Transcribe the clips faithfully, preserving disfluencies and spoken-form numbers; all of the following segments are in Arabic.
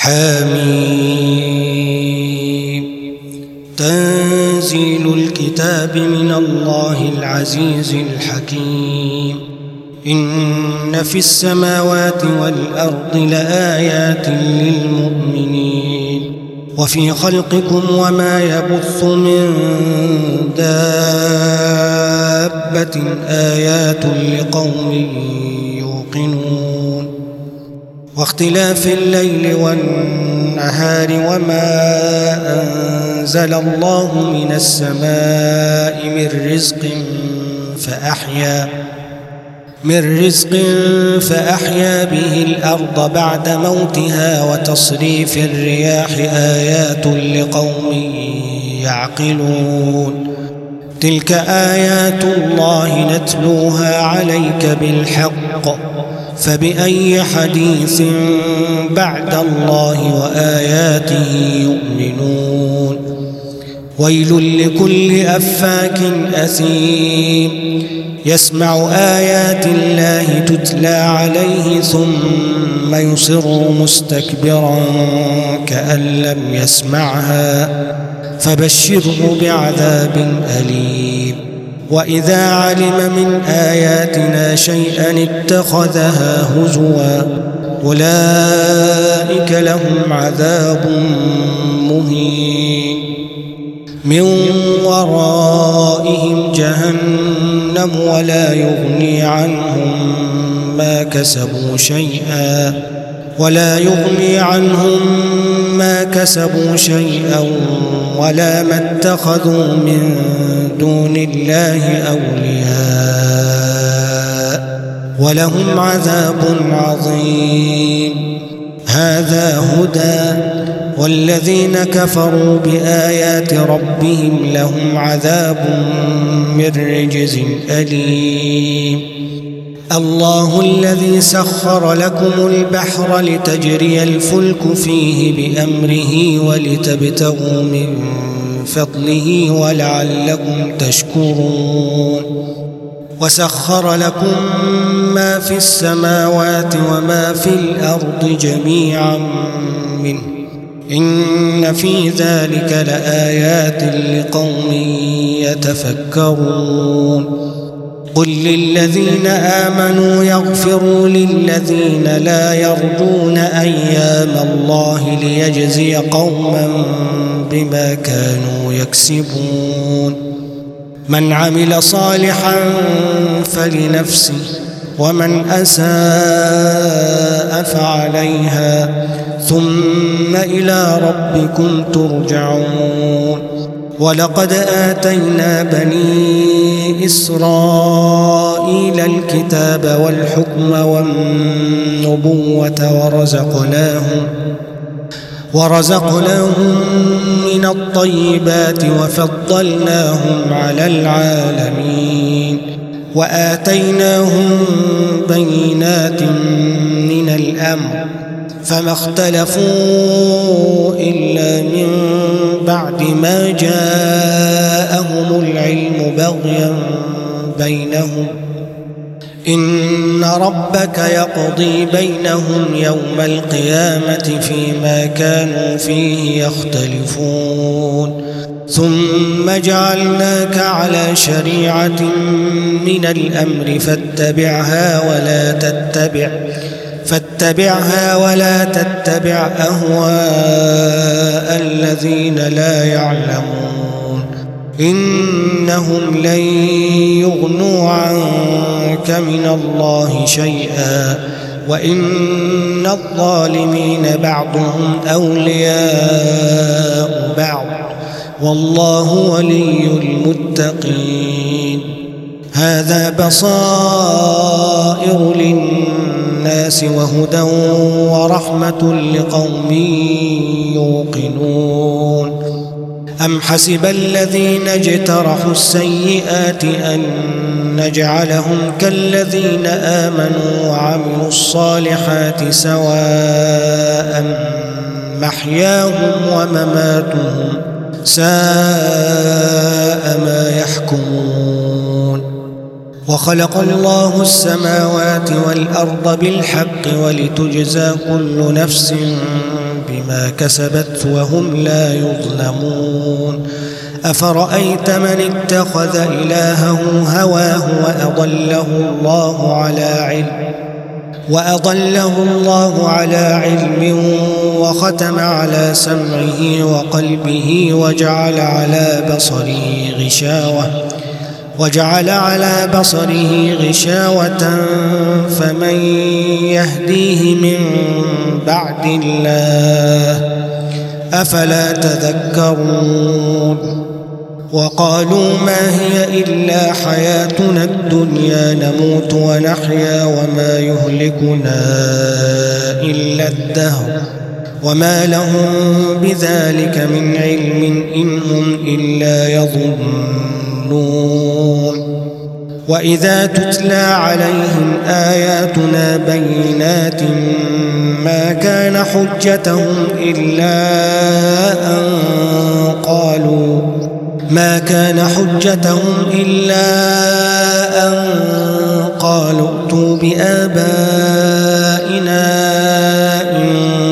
حميم. تنزيل الكتاب من الله العزيز الحكيم. إن في السماوات والأرض لآيات للمؤمنين وفي خلقكم وما يبث من دابة آيات لقوم يوقنون. واختلاف الليل والنهار وما أنزل الله من السماء من رزق فأحيا من رزق فأحيا به الأرض بعد موتها وتصريف الرياح آيات لقوم يعقلون. تلك آيات الله نتلوها عليك بالحق فبأي حديث بعد الله وآياته يؤمنون. ويل لكل أفاك أثيم يسمع آيات الله تتلى عليه ثم يصر مستكبرا كأن لم يسمعها فبشره بعذاب أليم. وإذا علم من آياتنا شيئا اتخذها هزوا أولئك لهم عذاب مهين. من ورائهم جهنم ولا يغني عنهم ما كسبوا شيئا ولا يغني عنهم ما كسبوا شيئا ولا ما اتخذوا من دون الله أولياء ولهم عذاب عظيم. هذا هدى والذين كفروا بآيات ربهم لهم عذاب من رجز أليم. الله الذي سخر لكم البحر لتجري الفلك فيه بأمره ولتبتغوا من فضله ولعلكم تشكرون. وسخر لكم ما في السماوات وما في الأرض جميعا منه إن في ذلك لآيات لقوم يتفكرون. قل للذين آمنوا يغفروا للذين لا يرجون أيام الله ليجزي قوما بما كانوا يكسبون. من عمل صالحا فلنفسه ومن أساء فعليها ثم إلى ربكم ترجعون. ولقد آتينا بني إسرائيل الكتاب والحكم والنبوة ورزقناهم ورزقناهم من الطيبات وفضلناهم على العالمين وآتيناهم بينات من الأمر فما اختلفوا إلا من بعد ما جاءهم العلم بغيا بينهم. إن ربك يقضي بينهم يوم القيامة فيما كانوا فيه يختلفون. ثم جعلناك على شريعة من الأمر فاتبعها ولا تتبع فاتبعها ولا تتبع أهواء الذين لا يعلمون إنهم لن يغنوا عنك من الله شيئا وإن الظالمين بعضهم أولياء بعض والله ولي المتقين. هذا بصائر للناس وهدى ورحمة لقوم يوقنون. أم حسب الذين اجترحوا السيئات أن نجعلهم كالذين آمنوا وعملوا الصالحات سواء محياهم ومماتهم ساء ما يحكمون. وخلق الله السماوات والأرض بالحق ولتجزى كل نفس بما كسبت وهم لا يظلمون أفرأيت من اتخذ إلهه هواه وأضله الله على علم وأضله الله على علم وختم على سمعه وقلبه وجعل على بصره غشاوة وجعل على بصره غشاوة فمن يهديه من بعد الله أفلا تذكرون وقالوا ما هي إلا حياتنا الدنيا نموت ونحيا وما يهلكنا إلا الدهر وما لهم بذلك من علم إن هم إلا يظنون وإذا تتلى عليهم آياتنا بينات ما كان حجتهم إلا أن قالوا ما كان حجتهم إلا أن قالوا ائتوا بآبائنا إن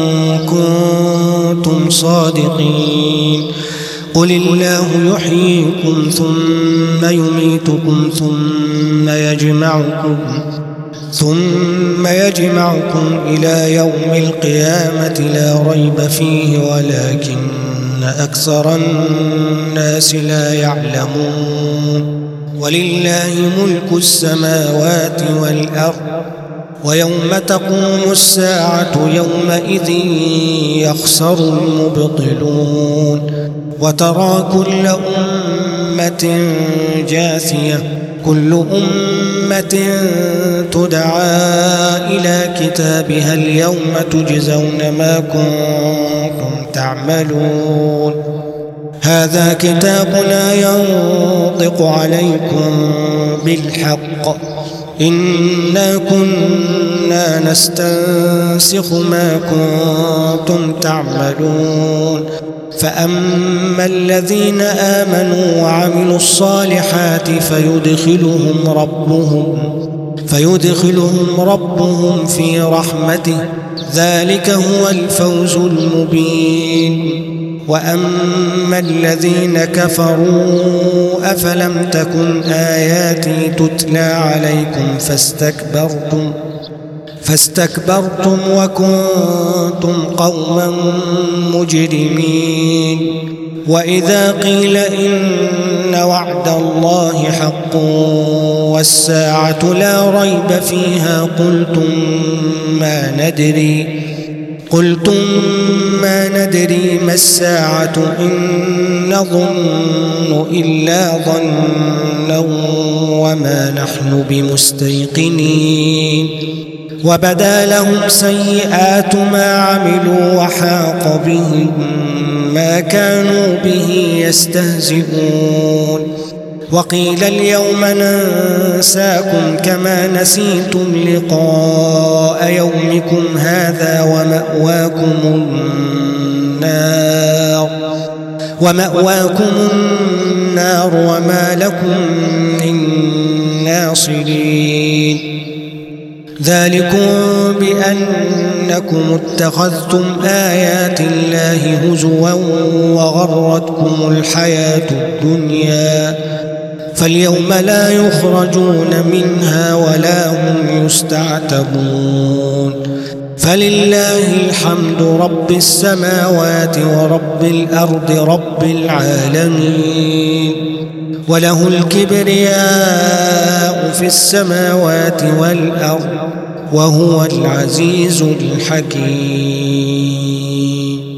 كنتم صادقين قل الله يحييكم ثم يميتكم ثم يجمعكم ثم يجمعكم إلى يوم القيامة لا ريب فيه ولكن أكثر الناس لا يعلمون ولله ملك السماوات والأرض ويوم تقوم الساعة يومئذ يخسر المبطلون وترى كل أمة جاثية كل أمة تدعى إلى كتابها اليوم تجزون ما كنتم تعملون هذا كتابنا ينطق عليكم بالحق إنا كنا نستنسخ ما كنتم تعملون فأما الذين آمنوا وعملوا الصالحات فيدخلهم ربهم فيدخلهم ربهم في رحمته ذلك هو الفوز المبين وأما الذين كفروا أفلم تكن آياتي تتلى عليكم فاستكبرتم فاستكبرتم وكنتم قوما مجرمين وإذا قيل إن وعد الله حق والساعة لا ريب فيها قلتم ما ندري قلتم ما ندري ما الساعة إن نظن إلا ظنا وما نحن بمستيقنين وبدا لهم سيئات ما عملوا وحاق بهم ما كانوا به يستهزئون وقيل اليوم ننساكم كما نسيتم لقاء يومكم هذا ومأواكم النار ومأواكم النار وما لكم من ناصرين ذلكم بأنكم اتخذتم آيات الله هزوا وغرتكم الحياة الدنيا فاليوم لا يخرجون منها ولا هم يستعتبون فلله الحمد رب السماوات ورب الأرض رب العالمين وله الكبرياء في السماوات والأرض وهو العزيز الحكيم.